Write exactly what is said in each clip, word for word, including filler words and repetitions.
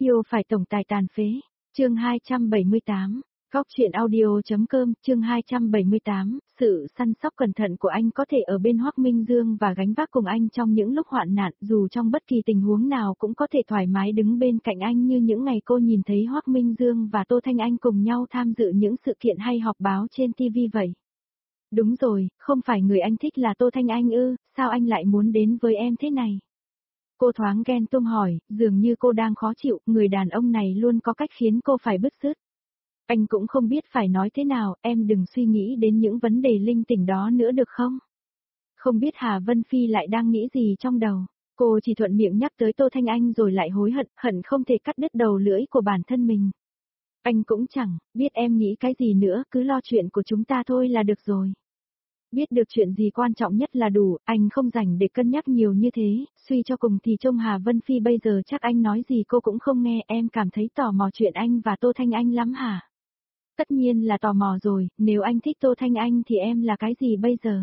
Yêu phải tổng tài tàn phế. Chương hai trăm bảy mươi tám. Góc truyện audio.com, chương hai trăm bảy mươi tám, sự săn sóc cẩn thận của anh có thể ở bên Hoắc Minh Dương và gánh vác cùng anh trong những lúc hoạn nạn, dù trong bất kỳ tình huống nào cũng có thể thoải mái đứng bên cạnh anh như những ngày cô nhìn thấy Hoắc Minh Dương và Tô Thanh Anh cùng nhau tham dự những sự kiện hay họp báo trên ti vi vậy. Đúng rồi, không phải người anh thích là Tô Thanh Anh ư, sao anh lại muốn đến với em thế này? Cô thoáng ghen tuông hỏi, dường như cô đang khó chịu, người đàn ông này luôn có cách khiến cô phải bứt rứt. Anh cũng không biết phải nói thế nào, em đừng suy nghĩ đến những vấn đề linh tinh đó nữa được không? Không biết Hà Vân Phi lại đang nghĩ gì trong đầu. Cô chỉ thuận miệng nhắc tới Tô Thanh Anh rồi lại hối hận, hận không thể cắt đứt đầu lưỡi của bản thân mình. Anh cũng chẳng biết em nghĩ cái gì nữa, cứ lo chuyện của chúng ta thôi là được rồi. Biết được chuyện gì quan trọng nhất là đủ, anh không rảnh để cân nhắc nhiều như thế, suy cho cùng thì trông Hà Vân Phi bây giờ chắc anh nói gì cô cũng không nghe, em cảm thấy tò mò chuyện anh và Tô Thanh Anh lắm hả? Tất nhiên là tò mò rồi, nếu anh thích Tô Thanh Anh thì em là cái gì bây giờ?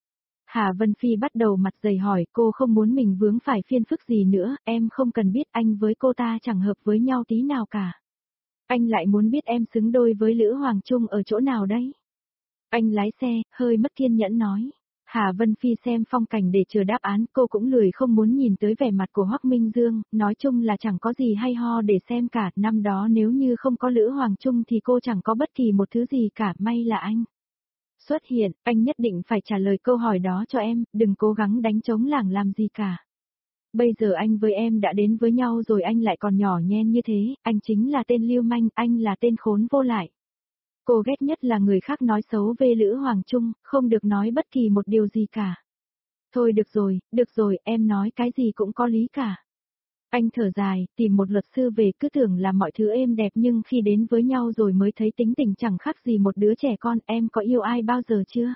Hà Vân Phi bắt đầu mặt dày hỏi, cô không muốn mình vướng phải phiền phức gì nữa, em không cần biết, anh với cô ta chẳng hợp với nhau tí nào cả. Anh lại muốn biết em xứng đôi với Lữ Hoàng Trung ở chỗ nào đấy? Anh lái xe, hơi mất kiên nhẫn nói. Hà Vân Phi xem phong cảnh để chờ đáp án, cô cũng lười không muốn nhìn tới vẻ mặt của Hoắc Minh Dương, nói chung là chẳng có gì hay ho để xem cả, năm đó nếu như không có Lữ Hoàng Trung thì cô chẳng có bất kỳ một thứ gì cả, may là anh xuất hiện, anh nhất định phải trả lời câu hỏi đó cho em, đừng cố gắng đánh trống lảng làm gì cả. Bây giờ anh với em đã đến với nhau rồi anh lại còn nhỏ nhen như thế, anh chính là tên lưu manh, anh là tên khốn vô lại. Cô ghét nhất là người khác nói xấu về Lữ Hoàng Trung, không được nói bất kỳ một điều gì cả. Thôi được rồi, được rồi, em nói cái gì cũng có lý cả. Anh thở dài, tìm một luật sư về cứ tưởng là mọi thứ êm đẹp nhưng khi đến với nhau rồi mới thấy tính tình chẳng khác gì một đứa trẻ con, em có yêu ai bao giờ chưa?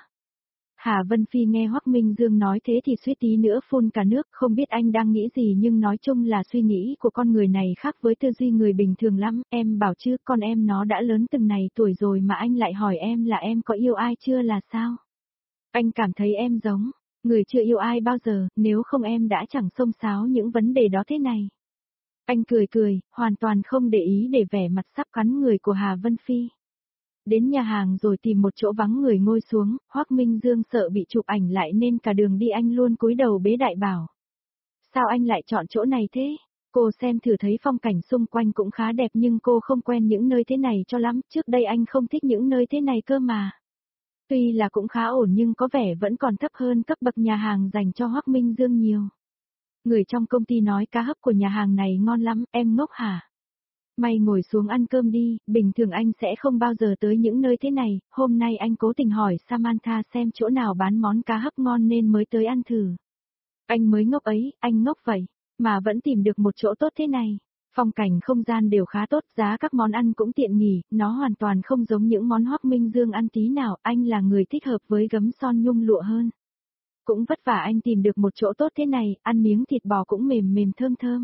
Hà Vân Phi nghe Hoắc Minh Dương nói thế thì suýt tí nữa phun cả nước, không biết anh đang nghĩ gì nhưng nói chung là suy nghĩ của con người này khác với tư duy người bình thường lắm, em bảo chứ con em nó đã lớn từng này tuổi rồi mà anh lại hỏi em là em có yêu ai chưa là sao? Anh cảm thấy em giống người chưa yêu ai bao giờ, nếu không em đã chẳng xông xáo những vấn đề đó thế này. Anh cười cười, hoàn toàn không để ý để vẻ mặt sắp cắn người của Hà Vân Phi. Đến nhà hàng rồi tìm một chỗ vắng người ngồi xuống, Hoắc Minh Dương sợ bị chụp ảnh lại nên cả đường đi anh luôn cúi đầu bế đại bảo. Sao anh lại chọn chỗ này thế? Cô xem thử thấy phong cảnh xung quanh cũng khá đẹp nhưng cô không quen những nơi thế này cho lắm, trước đây anh không thích những nơi thế này cơ mà. Tuy là cũng khá ổn nhưng có vẻ vẫn còn thấp hơn cấp bậc nhà hàng dành cho Hoắc Minh Dương nhiều. Người trong công ty nói cá hấp của nhà hàng này ngon lắm, em ngốc hả? Mày ngồi xuống ăn cơm đi, bình thường anh sẽ không bao giờ tới những nơi thế này, hôm nay anh cố tình hỏi Samantha xem chỗ nào bán món cá hấp ngon nên mới tới ăn thử. Anh mới ngốc ấy, anh ngốc vậy, mà vẫn tìm được một chỗ tốt thế này. Phong cảnh không gian đều khá tốt, giá các món ăn cũng tiện nghỉ, nó hoàn toàn không giống những món Hoắc Minh Dương ăn tí nào, anh là người thích hợp với gấm son nhung lụa hơn. Cũng vất vả anh tìm được một chỗ tốt thế này, ăn miếng thịt bò cũng mềm mềm thơm thơm.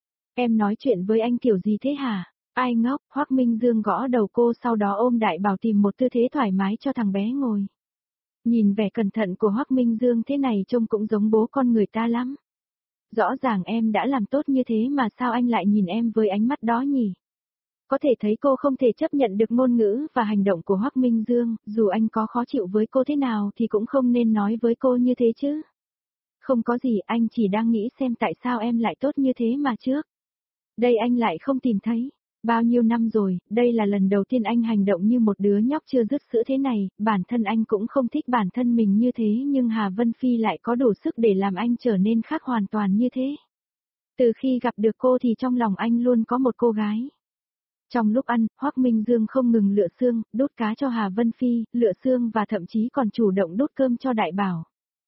Em nói chuyện với anh kiểu gì thế hả? Ai ngốc, Hoắc Minh Dương gõ đầu cô sau đó ôm đại bảo tìm một tư thế thoải mái cho thằng bé ngồi. Nhìn vẻ cẩn thận của Hoắc Minh Dương thế này trông cũng giống bố con người ta lắm. Rõ ràng em đã làm tốt như thế mà sao anh lại nhìn em với ánh mắt đó nhỉ? Có thể thấy cô không thể chấp nhận được ngôn ngữ và hành động của Hoắc Minh Dương, dù anh có khó chịu với cô thế nào thì cũng không nên nói với cô như thế chứ. Không có gì, anh chỉ đang nghĩ xem tại sao em lại tốt như thế mà trước. Đây anh lại không tìm thấy. Bao nhiêu năm rồi, đây là lần đầu tiên anh hành động như một đứa nhóc chưa dứt sữa thế này, bản thân anh cũng không thích bản thân mình như thế nhưng Hà Vân Phi lại có đủ sức để làm anh trở nên khác hoàn toàn như thế. Từ khi gặp được cô thì trong lòng anh luôn có một cô gái. Trong lúc ăn, Hoắc Minh Dương không ngừng lựa xương, đốt cá cho Hà Vân Phi, lựa xương và thậm chí còn chủ động đốt cơm cho Đại Bảo.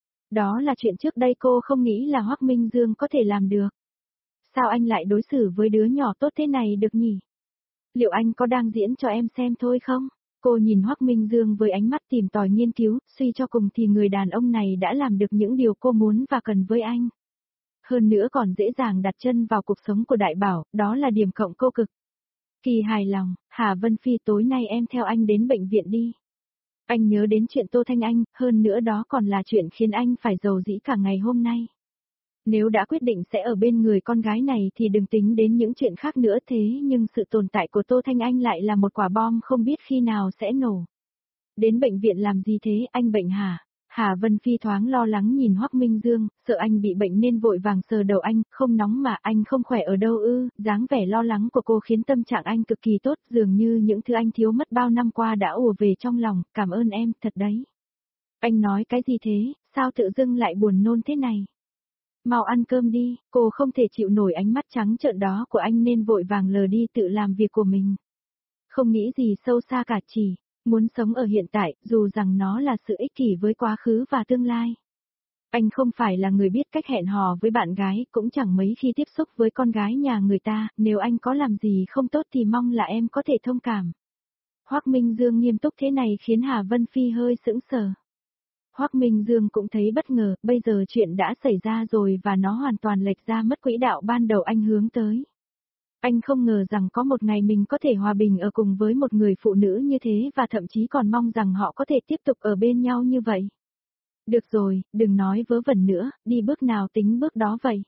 Đó là chuyện trước đây cô không nghĩ là Hoắc Minh Dương có thể làm được. Sao anh lại đối xử với đứa nhỏ tốt thế này được nhỉ? Liệu anh có đang diễn cho em xem thôi không? Cô nhìn Hoắc Minh Dương với ánh mắt tìm tòi nghiên cứu, suy cho cùng thì người đàn ông này đã làm được những điều cô muốn và cần với anh. Hơn nữa còn dễ dàng đặt chân vào cuộc sống của Đại Bảo, đó là điểm cộng cô cực kỳ hài lòng. Hà Vân Phi, tối nay em theo anh đến bệnh viện đi. Anh nhớ đến chuyện Tô Thanh Anh, hơn nữa đó còn là chuyện khiến anh phải rầu rĩ cả ngày hôm nay. Nếu đã quyết định sẽ ở bên người con gái này thì đừng tính đến những chuyện khác nữa, thế nhưng sự tồn tại của Tô Thanh Anh lại là một quả bom không biết khi nào sẽ nổ. Đến bệnh viện làm gì thế, anh bệnh hả? Hà Vân Phi thoáng lo lắng nhìn Hoắc Minh Dương, sợ anh bị bệnh nên vội vàng sờ đầu anh, không nóng mà anh không khỏe ở đâu ư, dáng vẻ lo lắng của cô khiến tâm trạng anh cực kỳ tốt, dường như những thứ anh thiếu mất bao năm qua đã ùa về trong lòng, cảm ơn em, thật đấy. Anh nói cái gì thế, sao tự dưng lại buồn nôn thế này? Mau ăn cơm đi, cô không thể chịu nổi ánh mắt trắng trợn đó của anh nên vội vàng lờ đi tự làm việc của mình. Không nghĩ gì sâu xa cả, chỉ muốn sống ở hiện tại, dù rằng nó là sự ích kỷ với quá khứ và tương lai. Anh không phải là người biết cách hẹn hò với bạn gái, cũng chẳng mấy khi tiếp xúc với con gái nhà người ta, nếu anh có làm gì không tốt thì mong là em có thể thông cảm. Hoắc Minh Dương nghiêm túc thế này khiến Hà Vân Phi hơi sững sờ. Hoắc Minh Dương cũng thấy bất ngờ, bây giờ chuyện đã xảy ra rồi và nó hoàn toàn lệch ra mất quỹ đạo ban đầu anh hướng tới. Anh không ngờ rằng có một ngày mình có thể hòa bình ở cùng với một người phụ nữ như thế và thậm chí còn mong rằng họ có thể tiếp tục ở bên nhau như vậy. Được rồi, đừng nói vớ vẩn nữa, đi bước nào tính bước đó vậy.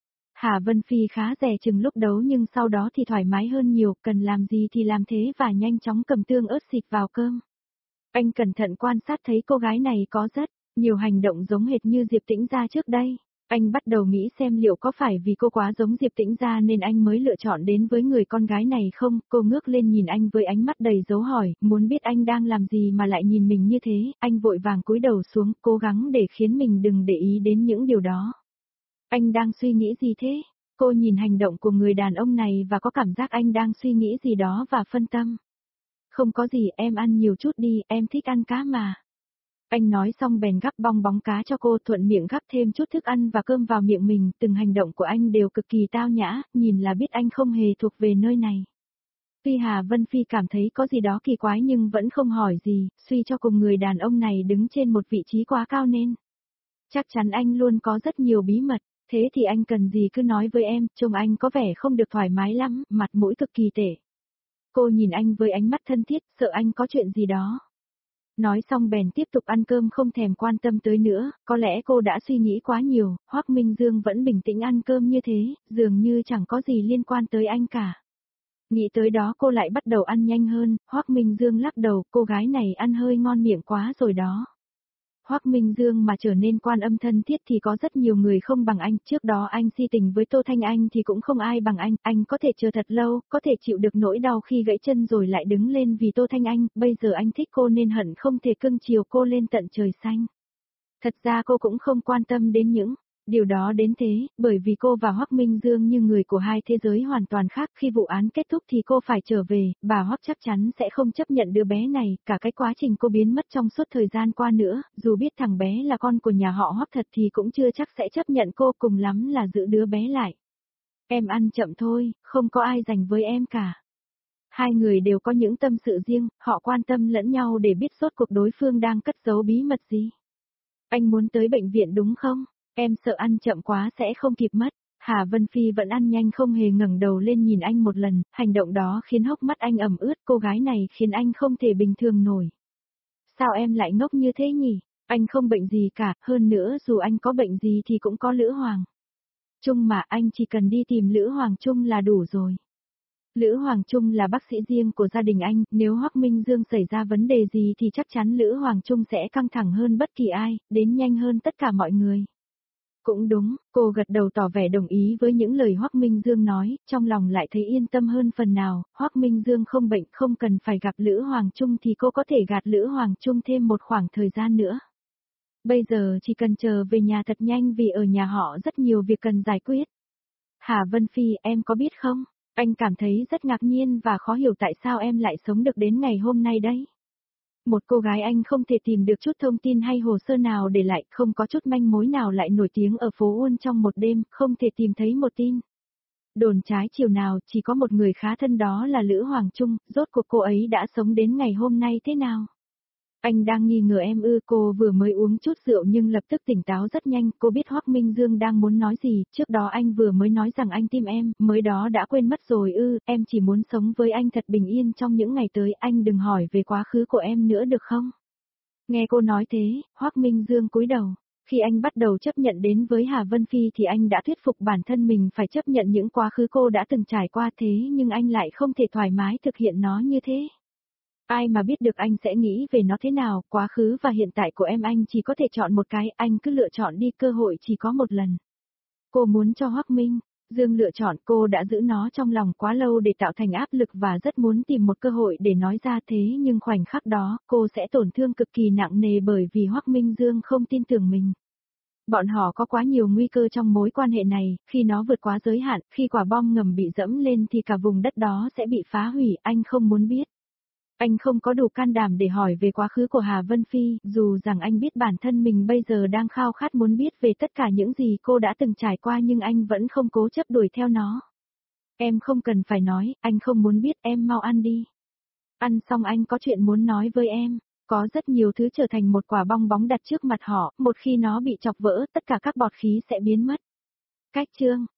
Hà Vân Phi khá dè chừng lúc đấu nhưng sau đó thì thoải mái hơn nhiều, cần làm gì thì làm thế và nhanh chóng cầm tương ớt xịt vào cơm. Anh cẩn thận quan sát thấy cô gái này có rất nhiều hành động giống hệt như Diệp Tĩnh Gia trước đây. Anh bắt đầu nghĩ xem liệu có phải vì cô quá giống Diệp Tĩnh Gia nên anh mới lựa chọn đến với người con gái này không? Cô ngước lên nhìn anh với ánh mắt đầy dấu hỏi, muốn biết anh đang làm gì mà lại nhìn mình như thế, anh vội vàng cúi đầu xuống, cố gắng để khiến mình đừng để ý đến những điều đó. Anh đang suy nghĩ gì thế? Cô nhìn hành động của người đàn ông này và có cảm giác anh đang suy nghĩ gì đó và phân tâm. Không có gì, em ăn nhiều chút đi, em thích ăn cá mà. Anh nói xong bèn gắp bong bóng cá cho cô, thuận miệng gắp thêm chút thức ăn và cơm vào miệng mình, từng hành động của anh đều cực kỳ tao nhã, nhìn là biết anh không hề thuộc về nơi này. Tuy Hà Vân Phi cảm thấy có gì đó kỳ quái nhưng vẫn không hỏi gì, suy cho cùng người đàn ông này đứng trên một vị trí quá cao nên. Chắc chắn anh luôn có rất nhiều bí mật, thế thì anh cần gì cứ nói với em, trông anh có vẻ không được thoải mái lắm, mặt mũi cực kỳ tệ. Cô nhìn anh với ánh mắt thân thiết, sợ anh có chuyện gì đó. Nói xong bèn tiếp tục ăn cơm không thèm quan tâm tới nữa, có lẽ cô đã suy nghĩ quá nhiều, Hoắc Minh Dương vẫn bình tĩnh ăn cơm như thế, dường như chẳng có gì liên quan tới anh cả. Nghĩ tới đó cô lại bắt đầu ăn nhanh hơn, Hoắc Minh Dương lắc đầu, cô gái này ăn hơi ngon miệng quá rồi đó. Hoắc Minh Dương mà trở nên quan âm thân thiết thì có rất nhiều người không bằng anh, trước đó anh si tình với Tô Thanh Anh thì cũng không ai bằng anh, anh có thể chờ thật lâu, có thể chịu được nỗi đau khi gãy chân rồi lại đứng lên vì Tô Thanh Anh, bây giờ anh thích cô nên hận không thể cưng chiều cô lên tận trời xanh. Thật ra cô cũng không quan tâm đến những điều đó đến thế, bởi vì cô và Hoắc Minh Dương như người của hai thế giới hoàn toàn khác, khi vụ án kết thúc thì cô phải trở về, bà Hoắc chắc chắn sẽ không chấp nhận đứa bé này, cả cái quá trình cô biến mất trong suốt thời gian qua nữa, dù biết thằng bé là con của nhà họ Hoắc thật thì cũng chưa chắc sẽ chấp nhận cô, cùng lắm là giữ đứa bé lại. Em ăn chậm thôi, không có ai dành với em cả. Hai người đều có những tâm sự riêng, họ quan tâm lẫn nhau để biết rốt cuộc đối phương đang cất giấu bí mật gì. Anh muốn tới bệnh viện đúng không? Em sợ ăn chậm quá sẽ không kịp mất. Hà Vân Phi vẫn ăn nhanh không hề ngẩng đầu lên nhìn anh một lần, hành động đó khiến hốc mắt anh ẩm ướt, cô gái này khiến anh không thể bình thường nổi. Sao em lại ngốc như thế nhỉ? Anh không bệnh gì cả, hơn nữa dù anh có bệnh gì thì cũng có Lữ Hoàng Trung mà, anh chỉ cần đi tìm Lữ Hoàng Trung là đủ rồi. Lữ Hoàng Trung là bác sĩ riêng của gia đình anh, nếu Hoắc Minh Dương xảy ra vấn đề gì thì chắc chắn Lữ Hoàng Trung sẽ căng thẳng hơn bất kỳ ai, đến nhanh hơn tất cả mọi người. Cũng đúng, cô gật đầu tỏ vẻ đồng ý với những lời Hoắc Minh Dương nói, trong lòng lại thấy yên tâm hơn phần nào, Hoắc Minh Dương không bệnh, không cần phải gặp Lữ Hoàng Trung thì cô có thể gạt Lữ Hoàng Trung thêm một khoảng thời gian nữa. Bây giờ chỉ cần chờ về nhà thật nhanh vì ở nhà họ rất nhiều việc cần giải quyết. Hà Vân Phi, em có biết không? Anh cảm thấy rất ngạc nhiên và khó hiểu tại sao em lại sống được đến ngày hôm nay đấy. Một cô gái anh không thể tìm được chút thông tin hay hồ sơ nào để lại, không có chút manh mối nào lại nổi tiếng ở phố Uôn trong một đêm, không thể tìm thấy một tin đồn trái chiều nào, chỉ có một người khá thân đó là Lữ Hoàng Trung, rốt cuộc cô ấy đã sống đến ngày hôm nay thế nào? Anh đang nghi ngờ em ư? Cô vừa mới uống chút rượu nhưng lập tức tỉnh táo rất nhanh, cô biết Hoắc Minh Dương đang muốn nói gì, trước đó anh vừa mới nói rằng anh tin em, mới đó đã quên mất rồi ư? Em chỉ muốn sống với anh thật bình yên trong những ngày tới, anh đừng hỏi về quá khứ của em nữa được không? Nghe cô nói thế, Hoắc Minh Dương cúi đầu, Khi anh bắt đầu chấp nhận đến với Hà Vân Phi thì anh đã thuyết phục bản thân mình phải chấp nhận những quá khứ cô đã từng trải qua thế nhưng anh lại không thể thoải mái thực hiện nó như thế. Ai mà biết được anh sẽ nghĩ về nó thế nào, quá khứ và hiện tại của em anh chỉ có thể chọn một cái, anh cứ lựa chọn đi, cơ hội chỉ có một lần. Cô muốn cho Hoắc Minh Dương lựa chọn, cô đã giữ nó trong lòng quá lâu để tạo thành áp lực và rất muốn tìm một cơ hội để nói ra thế nhưng khoảnh khắc đó, cô sẽ tổn thương cực kỳ nặng nề bởi vì Hoắc Minh Dương không tin tưởng mình. Bọn họ có quá nhiều nguy cơ trong mối quan hệ này, khi nó vượt quá giới hạn, khi quả bom ngầm bị dẫm lên thì cả vùng đất đó sẽ bị phá hủy, anh không muốn biết. Anh không có đủ can đảm để hỏi về quá khứ của Hà Vân Phi, dù rằng anh biết bản thân mình bây giờ đang khao khát muốn biết về tất cả những gì cô đã từng trải qua nhưng anh vẫn không cố chấp đuổi theo nó. Em không cần phải nói, anh không muốn biết, em mau ăn đi. Ăn xong anh có chuyện muốn nói với em. Có rất nhiều thứ trở thành một quả bong bóng đặt trước mặt họ, một khi nó bị chọc vỡ, tất cả các bọt khí sẽ biến mất. Cách chương